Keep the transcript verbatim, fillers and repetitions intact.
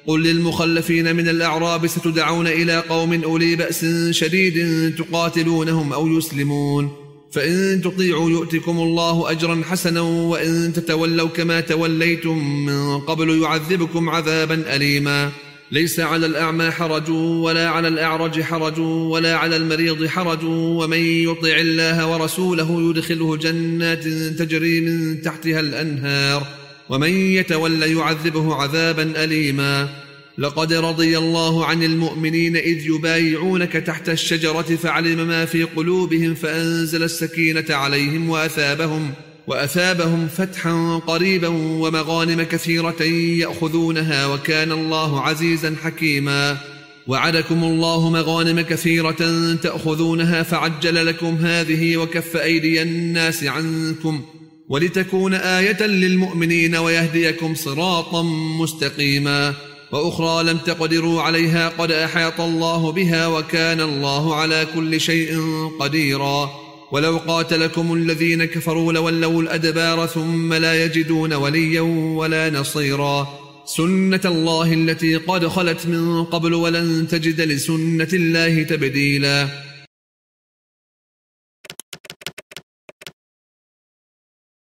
قل للمخلفين من الأعراب ستدعون إلى قوم أولي بأس شديد تقاتلونهم أو يسلمون، فإن تطيعوا يؤتكم الله أجرا حسنا، وإن تتولوا كما توليتم من قبل يعذبكم عذابا أليما. ليس على الأعمى حرج ولا على الأعرج حرج ولا على المريض حرج، ومن يطع الله ورسوله يدخله جنات تجري من تحتها الأنهار، ومن يتولى يعذبه عذابا أليما. لقد رضي الله عن المؤمنين إذ يبايعونك تحت الشجرة فعلم ما في قلوبهم فأنزل السكينة عليهم وأثابهم, وأثابهم فتحا قريبا ومغانم كثيرة يأخذونها، وكان الله عزيزا حكيما. وعدكم الله مغانم كثيرة تأخذونها فعجل لكم هذه وكف أيدي الناس عنكم ولتكون آية للمؤمنين ويهديكم صراطا مستقيما. وأخرى لم تقدروا عليها قد أحاط الله بها، وكان الله على كل شيء قديرا. ولو قاتلكم الذين كفروا لولوا الأدبار ثم لا يجدون وليا ولا نصيرا. سنة الله التي قد خلت من قبل ولن تجد لسنة الله تبديلا.